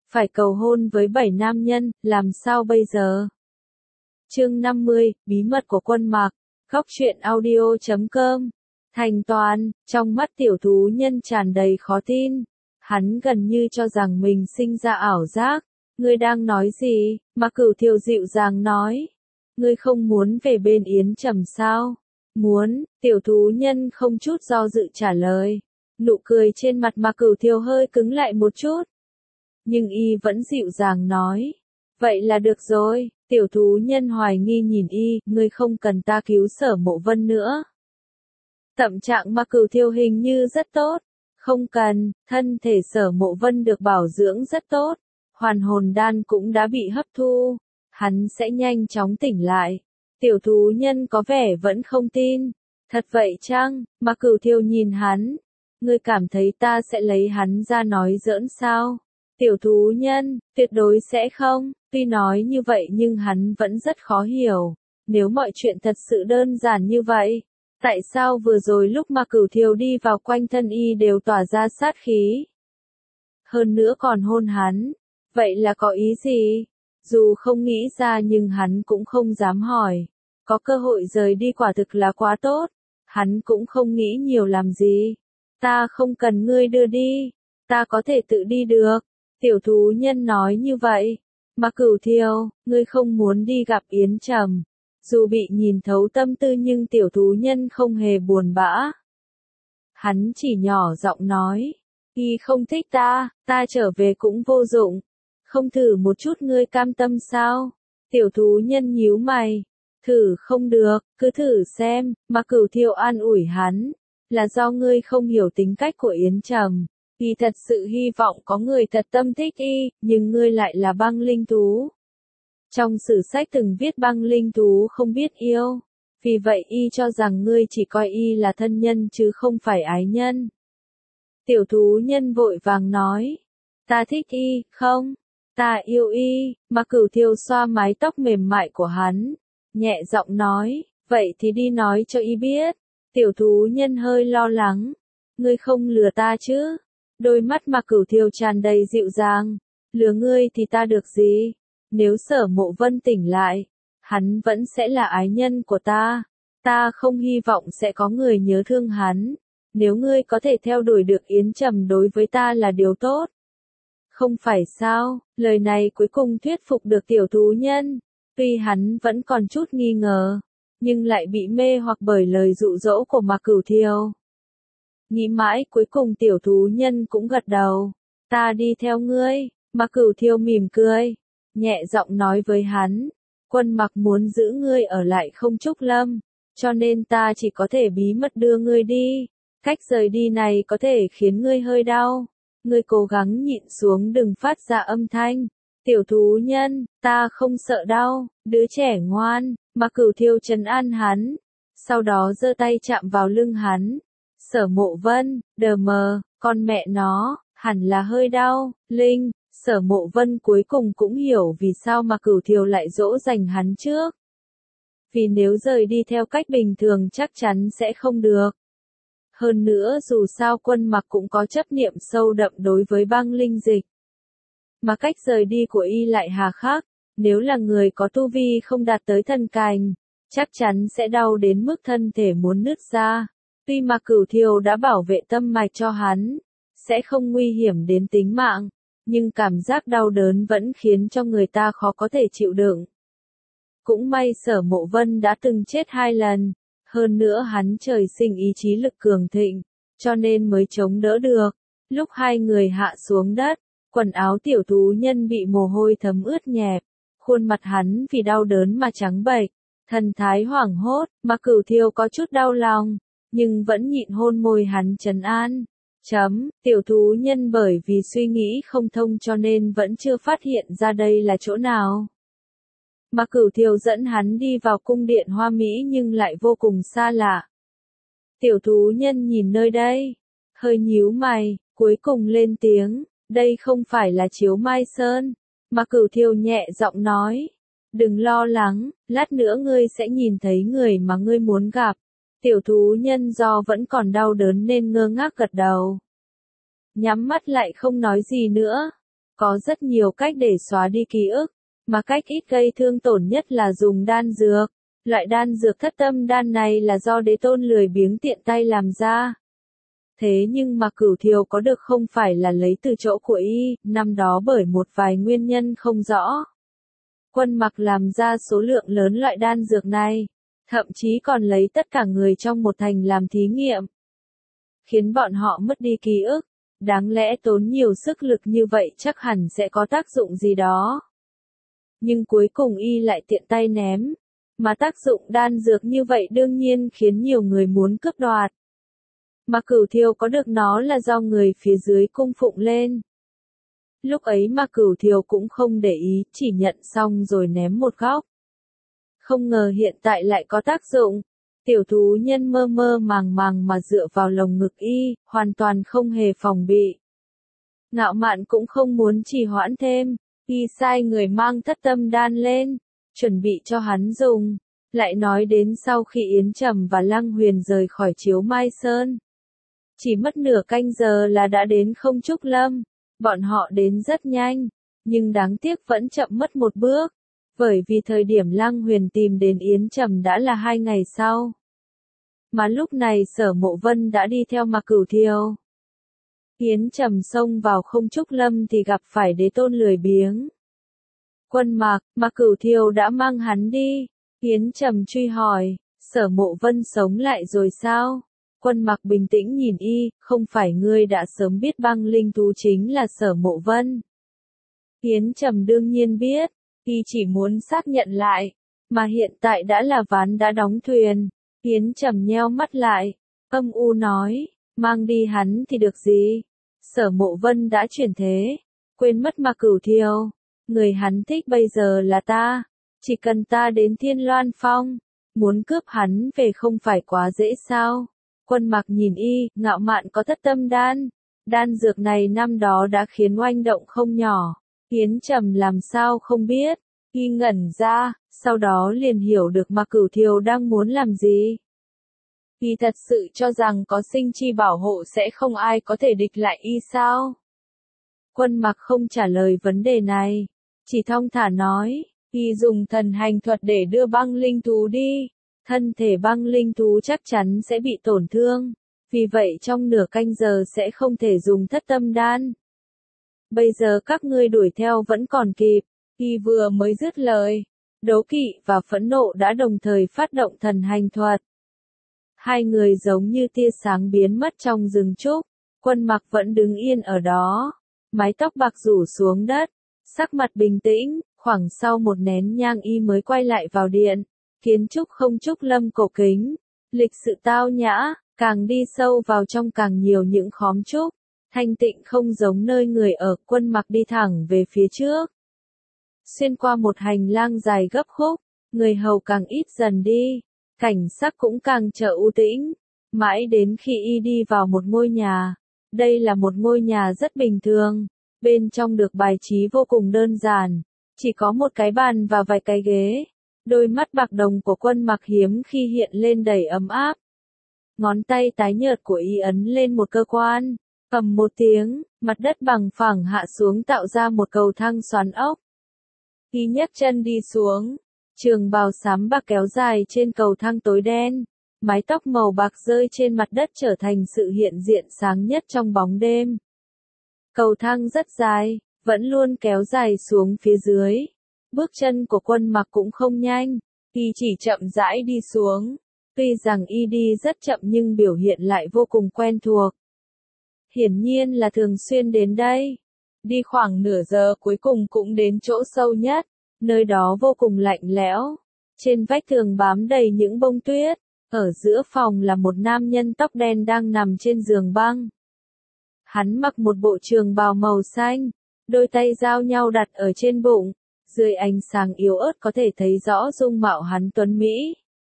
phải cầu hôn với 7 nam nhân, làm sao bây giờ? Chương 50, bí mật của Quân Mạc, góc truyện audio.com. Thành Toàn, trong mắt tiểu thú nhân tràn đầy khó tin. Hắn gần như cho rằng mình sinh ra ảo giác. Ngươi đang nói gì? Mạc Cửu Thiều dịu dàng nói. Ngươi không muốn về bên Yến Trầm sao? Muốn, tiểu thú nhân không chút do dự trả lời. Nụ cười trên mặt Mạc Cửu Thiều hơi cứng lại một chút. Nhưng y vẫn dịu dàng nói. Vậy là được rồi, tiểu thú nhân hoài nghi nhìn y, ngươi không cần ta cứu Sở Mộ Vân nữa. Tâm trạng Mạc Cửu Thiều hình như rất tốt. Không cần, thân thể Sở Mộ Vân được bảo dưỡng rất tốt. Hoàn hồn đan cũng đã bị hấp thu. Hắn sẽ nhanh chóng tỉnh lại. Tiểu thú nhân có vẻ vẫn không tin. Thật vậy chăng? Mạc Cửu Thiều nhìn hắn. Ngươi cảm thấy ta sẽ lấy hắn ra nói giỡn sao? Tiểu thú nhân, tuyệt đối sẽ không. Tuy nói như vậy nhưng hắn vẫn rất khó hiểu. Nếu mọi chuyện thật sự đơn giản như vậy, tại sao vừa rồi lúc Mạc Cửu Thiều đi vào quanh thân y đều tỏa ra sát khí? Hơn nữa còn hôn hắn. Vậy là có ý gì? Dù không nghĩ ra nhưng hắn cũng không dám hỏi. Có cơ hội rời đi quả thực là quá tốt. Hắn cũng không nghĩ nhiều làm gì. Ta không cần ngươi đưa đi. Ta có thể tự đi được. Tiểu thú nhân nói như vậy. Mạc Cửu Thiều, ngươi không muốn đi gặp Yến Trầm. Dù bị nhìn thấu tâm tư nhưng tiểu thú nhân không hề buồn bã. Hắn chỉ nhỏ giọng nói. Y không thích ta trở về cũng vô dụng. Không thử một chút ngươi cam tâm sao? Tiểu thú nhân nhíu mày. Thử không được, cứ thử xem. Mạc Cửu Thiều an ủi hắn. Là do ngươi không hiểu tính cách của Yến Trầm. Y thật sự hy vọng có người thật tâm thích y, nhưng ngươi lại là băng linh thú. Trong sử sách từng viết băng linh thú không biết yêu. Vì vậy y cho rằng ngươi chỉ coi y là thân nhân chứ không phải ái nhân. Tiểu thú nhân vội vàng nói. Ta thích y, không? Ta yêu y. Mạc Cửu Thiều xoa mái tóc mềm mại của hắn. Nhẹ giọng nói. Vậy thì đi nói cho y biết. Tiểu thú nhân hơi lo lắng. Ngươi không lừa ta chứ? Đôi mắt Mạc Cửu Thiều tràn đầy dịu dàng. Lừa ngươi thì ta được gì? Nếu Sở Mộ Vân tỉnh lại, hắn vẫn sẽ là ái nhân của ta. Ta không hy vọng sẽ có người nhớ thương hắn. Nếu ngươi có thể theo đuổi được Yến Trầm đối với ta là điều tốt. Không phải sao? Lời này cuối cùng thuyết phục được tiểu thú nhân. Tuy hắn vẫn còn chút nghi ngờ, nhưng lại bị mê hoặc bởi lời dụ dỗ của Mạc Cửu Thiều. Nghĩ mãi cuối cùng tiểu thú nhân cũng gật đầu. Ta đi theo ngươi. Mạc Cửu Thiều mỉm cười. Nhẹ giọng nói với hắn. Quân Mạc muốn giữ ngươi ở lại Không Trúc Lâm. Cho nên ta chỉ có thể bí mật đưa ngươi đi. Cách rời đi này có thể khiến ngươi hơi đau. Ngươi cố gắng nhịn xuống đừng phát ra âm thanh. Tiểu thú nhân, ta không sợ đau. Đứa trẻ ngoan. Mạc Cửu Thiều trấn an hắn. Sau đó giơ tay chạm vào lưng hắn. Sở Mộ Vân, đờ mờ, con mẹ nó, hẳn là hơi đau. Linh, Sở Mộ Vân cuối cùng cũng hiểu vì sao mà Cửu Thiều lại dỗ dành hắn trước. Vì nếu rời đi theo cách bình thường chắc chắn sẽ không được. Hơn nữa dù sao Quân Mạc cũng có chấp niệm sâu đậm đối với băng linh dịch. Mà cách rời đi của y lại hà khắc, nếu là người có tu vi không đạt tới thần cảnh, chắc chắn sẽ đau đến mức thân thể muốn nứt ra. Tuy Mạc Cửu Thiều đã bảo vệ tâm mạch cho hắn, sẽ không nguy hiểm đến tính mạng, nhưng cảm giác đau đớn vẫn khiến cho người ta khó có thể chịu đựng. Cũng may Sở Mộ Vân đã từng chết 2 lần, hơn nữa hắn trời sinh ý chí lực cường thịnh, cho nên mới chống đỡ được. Lúc hai người hạ xuống đất, quần áo tiểu thú nhân bị mồ hôi thấm ướt nhẹp, khuôn mặt hắn vì đau đớn mà trắng bệch, thần thái hoảng hốt. Mạc Cửu Thiều có chút đau lòng, nhưng vẫn nhịn hôn môi hắn trấn an. Tiểu thú nhân bởi vì suy nghĩ không thông cho nên vẫn chưa phát hiện ra đây là chỗ nào. Mạc Cửu Thiều dẫn hắn đi vào cung điện hoa mỹ nhưng lại vô cùng xa lạ. Tiểu thú nhân nhìn nơi đây, hơi nhíu mày, cuối cùng lên tiếng, đây không phải là Chiếu Mai Sơn. Mạc Cửu Thiều nhẹ giọng nói, đừng lo lắng, lát nữa ngươi sẽ nhìn thấy người mà ngươi muốn gặp. Tiểu thú nhân do vẫn còn đau đớn nên ngơ ngác gật đầu. Nhắm mắt lại không nói gì nữa. Có rất nhiều cách để xóa đi ký ức, mà cách ít gây thương tổn nhất là dùng đan dược. Loại đan dược thất tâm đan này là do đế tôn lười biếng tiện tay làm ra. Thế nhưng mà Cửu Thiều có được không phải là lấy từ chỗ của y, năm đó bởi một vài nguyên nhân không rõ. Quân Mặc làm ra số lượng lớn loại đan dược này, thậm chí còn lấy tất cả người trong một thành làm thí nghiệm. Khiến bọn họ mất đi ký ức, đáng lẽ tốn nhiều sức lực như vậy chắc hẳn sẽ có tác dụng gì đó. Nhưng cuối cùng y lại tiện tay ném, mà tác dụng đan dược như vậy đương nhiên khiến nhiều người muốn cướp đoạt. Mà Cửu Thiều có được nó là do người phía dưới cung phụng lên. Lúc ấy mà Cửu Thiều cũng không để ý, chỉ nhận xong rồi ném một góc. Không ngờ hiện tại lại có tác dụng. Tiểu thú nhân mơ mơ màng màng mà dựa vào lồng ngực y, hoàn toàn không hề phòng bị. Ngạo Mạn cũng không muốn trì hoãn thêm, y sai người mang thất tâm đan lên, chuẩn bị cho hắn dùng. Lại nói đến sau khi Yến Trầm và Lăng Huyền rời khỏi Chiếu Mai Sơn. Chỉ mất nửa canh giờ là đã đến Không Trúc Lâm. Bọn họ đến rất nhanh, nhưng đáng tiếc vẫn chậm mất một bước, bởi vì thời điểm Lăng Huyền tìm đến Yến Trầm đã là 2 ngày sau. Mà lúc này Sở Mộ Vân đã đi theo Mạc Cửu Thiều. Yến Trầm xông vào Không Trúc Lâm thì gặp phải đế tôn lười biếng. Quân Mạc, Mạc Cửu Thiều đã mang hắn đi. Yến Trầm truy hỏi, Sở Mộ Vân sống lại rồi sao? Quân Mạc bình tĩnh nhìn y, không phải ngươi đã sớm biết băng linh thú chính là Sở Mộ Vân. Yến Trầm đương nhiên biết, y chỉ muốn xác nhận lại, mà hiện tại đã là ván đã đóng thuyền. Yến Trầm nheo mắt lại, âm u nói, mang đi hắn thì được gì? Sở Mộ Vân đã chuyển thế, quên mất Mạc Cửu Thiều, người hắn thích bây giờ là ta, chỉ cần ta đến Thiên Loan Phong, muốn cướp hắn về không phải quá dễ sao? Quân Mạc nhìn y, Ngạo Mạn có thất tâm đan. Đan dược này năm đó đã khiến oanh động không nhỏ. Yến Trầm làm sao không biết. Y ngẩn ra, sau đó liền hiểu được Mạc Cửu Thiều đang muốn làm gì. Y thật sự cho rằng có sinh chi bảo hộ sẽ không ai có thể địch lại y sao? Quân Mạc không trả lời vấn đề này. Chỉ thong thả nói, y dùng thần hành thuật để đưa băng linh thú đi. Thân thể băng linh thú chắc chắn sẽ bị tổn thương, vì vậy trong nửa canh giờ sẽ không thể dùng thất tâm đan. Bây giờ các ngươi đuổi theo vẫn còn kịp. Y vừa mới dứt lời, đố kỵ và phẫn nộ đã đồng thời phát động thần hành thuật. Hai người giống như tia sáng biến mất trong rừng trúc. Quân Mạc vẫn đứng yên ở đó, mái tóc bạc rủ xuống đất, sắc mặt bình tĩnh. Khoảng sau một nén nhang y mới quay lại vào điện. Kiến trúc Không Trúc Lâm cổ kính, lịch sự tao nhã, càng đi sâu vào trong càng nhiều những khóm trúc, thanh tịnh không giống nơi người ở. Quân Mạc đi thẳng về phía trước. Xuyên qua một hành lang dài gấp khúc, người hầu càng ít dần đi, cảnh sắc cũng càng trở u tĩnh, mãi đến khi y đi vào một ngôi nhà. Đây là một ngôi nhà rất bình thường, bên trong được bài trí vô cùng đơn giản, chỉ có một cái bàn và vài cái ghế. Đôi mắt bạc đồng của Quân Mạc hiếm khi hiện lên đầy ấm áp. Ngón tay tái nhợt của y ấn lên một cơ quan, ầm một tiếng, mặt đất bằng phẳng hạ xuống tạo ra một cầu thang xoắn ốc. Y nhấc chân đi xuống, trường bào xám bạc kéo dài trên cầu thang tối đen, mái tóc màu bạc rơi trên mặt đất trở thành sự hiện diện sáng nhất trong bóng đêm. Cầu thang rất dài, vẫn luôn kéo dài xuống phía dưới. Bước chân của Quân Mạc cũng không nhanh, y chỉ chậm rãi đi xuống. Tuy rằng y đi rất chậm nhưng biểu hiện lại vô cùng quen thuộc. Hiển nhiên là thường xuyên đến đây. Đi khoảng nửa giờ cuối cùng cũng đến chỗ sâu nhất, nơi đó vô cùng lạnh lẽo. Trên vách tường bám đầy những bông tuyết, ở giữa phòng là một nam nhân tóc đen đang nằm trên giường băng. Hắn mặc một bộ trường bào màu xanh, đôi tay giao nhau đặt ở trên bụng. Dưới ánh sáng yếu ớt có thể thấy rõ dung mạo hắn tuấn mỹ.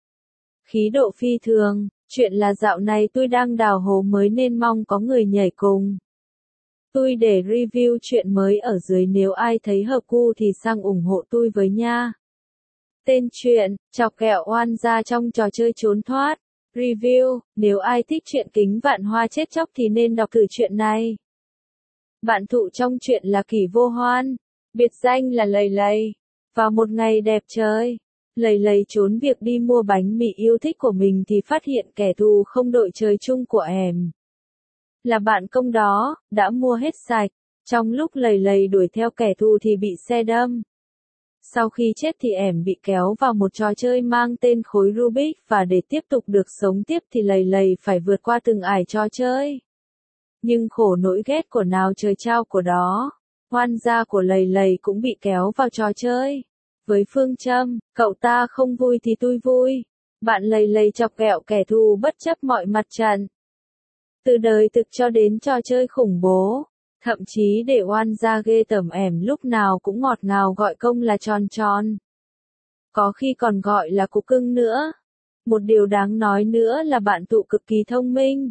Khí độ phi thường, chuyện là dạo này tôi đang đào hố mới nên mong có người nhảy cùng. Tôi để review chuyện mới ở dưới nếu ai thấy hợp gu thì sang ủng hộ tôi với nha. Tên truyện, chọc kẹo oan gia trong trò chơi trốn thoát. Review, nếu ai thích truyện Kính Vạn Hoa chết chóc thì nên đọc thử truyện này. Bạn thụ trong truyện là Kỷ Vô Hoan, biệt danh là Lầy Lầy. Vào một ngày đẹp trời, Lầy Lầy trốn việc đi mua bánh mì yêu thích của mình thì phát hiện kẻ thù không đội trời chung của ẻm. Là bạn công đó, đã mua hết sạch. Trong lúc Lầy Lầy đuổi theo kẻ thù thì bị xe đâm. Sau khi chết thì ẻm bị kéo vào một trò chơi mang tên khối Rubik và để tiếp tục được sống tiếp thì Lầy Lầy phải vượt qua từng ải trò chơi. Nhưng khổ nỗi ghét của nào trời trao của đó, oan gia của Lầy Lầy cũng bị kéo vào trò chơi. Với phương châm, cậu ta không vui thì tôi vui, bạn Lầy Lầy chọc ghẹo kẻ thù bất chấp mọi mặt trận. Từ đời thực cho đến trò chơi khủng bố, thậm chí để oan gia ghê tởm ẻm lúc nào cũng ngọt ngào gọi công là tròn tròn. Có khi còn gọi là cục cưng nữa. Một điều đáng nói nữa là bạn tụ cực kỳ thông minh.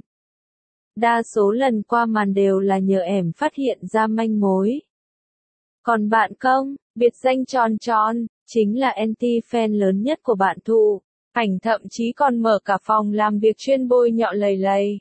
Đa số lần qua màn đều là nhờ ẻm phát hiện ra manh mối. Còn bạn công, biệt danh tròn tròn, chính là anti-fan lớn nhất của bạn thụ. Ảnh thậm chí còn mở cả phòng làm việc chuyên bôi nhọ Lầy Lầy.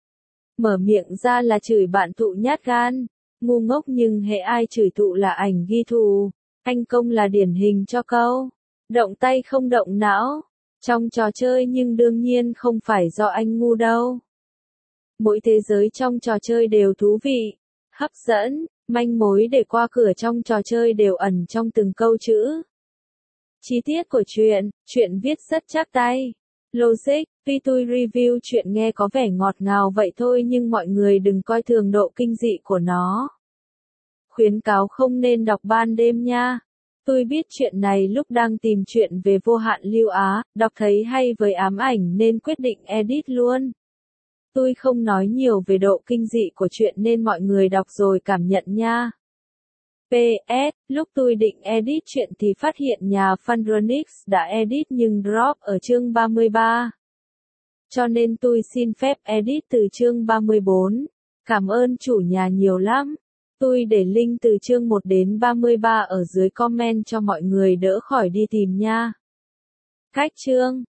Mở miệng ra là chửi bạn thụ nhát gan, ngu ngốc nhưng hễ ai chửi thụ là ảnh ghi thù. Anh công là điển hình cho câu động tay không động não trong trò chơi, nhưng đương nhiên không phải do anh ngu đâu. Mỗi thế giới trong trò chơi đều thú vị, hấp dẫn, manh mối để qua cửa trong trò chơi đều ẩn trong từng câu chữ. Chi tiết của chuyện viết rất chắc tay. Logic, tuy tôi review chuyện nghe có vẻ ngọt ngào vậy thôi nhưng mọi người đừng coi thường độ kinh dị của nó. Khuyến cáo không nên đọc ban đêm nha. Tôi biết chuyện này lúc đang tìm chuyện về Vô Hạn Lưu Á, đọc thấy hay với ám ảnh nên quyết định edit luôn. Tôi không nói nhiều về độ kinh dị của chuyện nên mọi người đọc rồi cảm nhận nha. PS, lúc tôi định edit chuyện thì phát hiện nhà Funronix đã edit nhưng drop ở chương 33. Cho nên tôi xin phép edit từ chương 34. Cảm ơn chủ nhà nhiều lắm. Tôi để link từ chương 1 đến 33 ở dưới comment cho mọi người đỡ khỏi đi tìm nha. Cách chương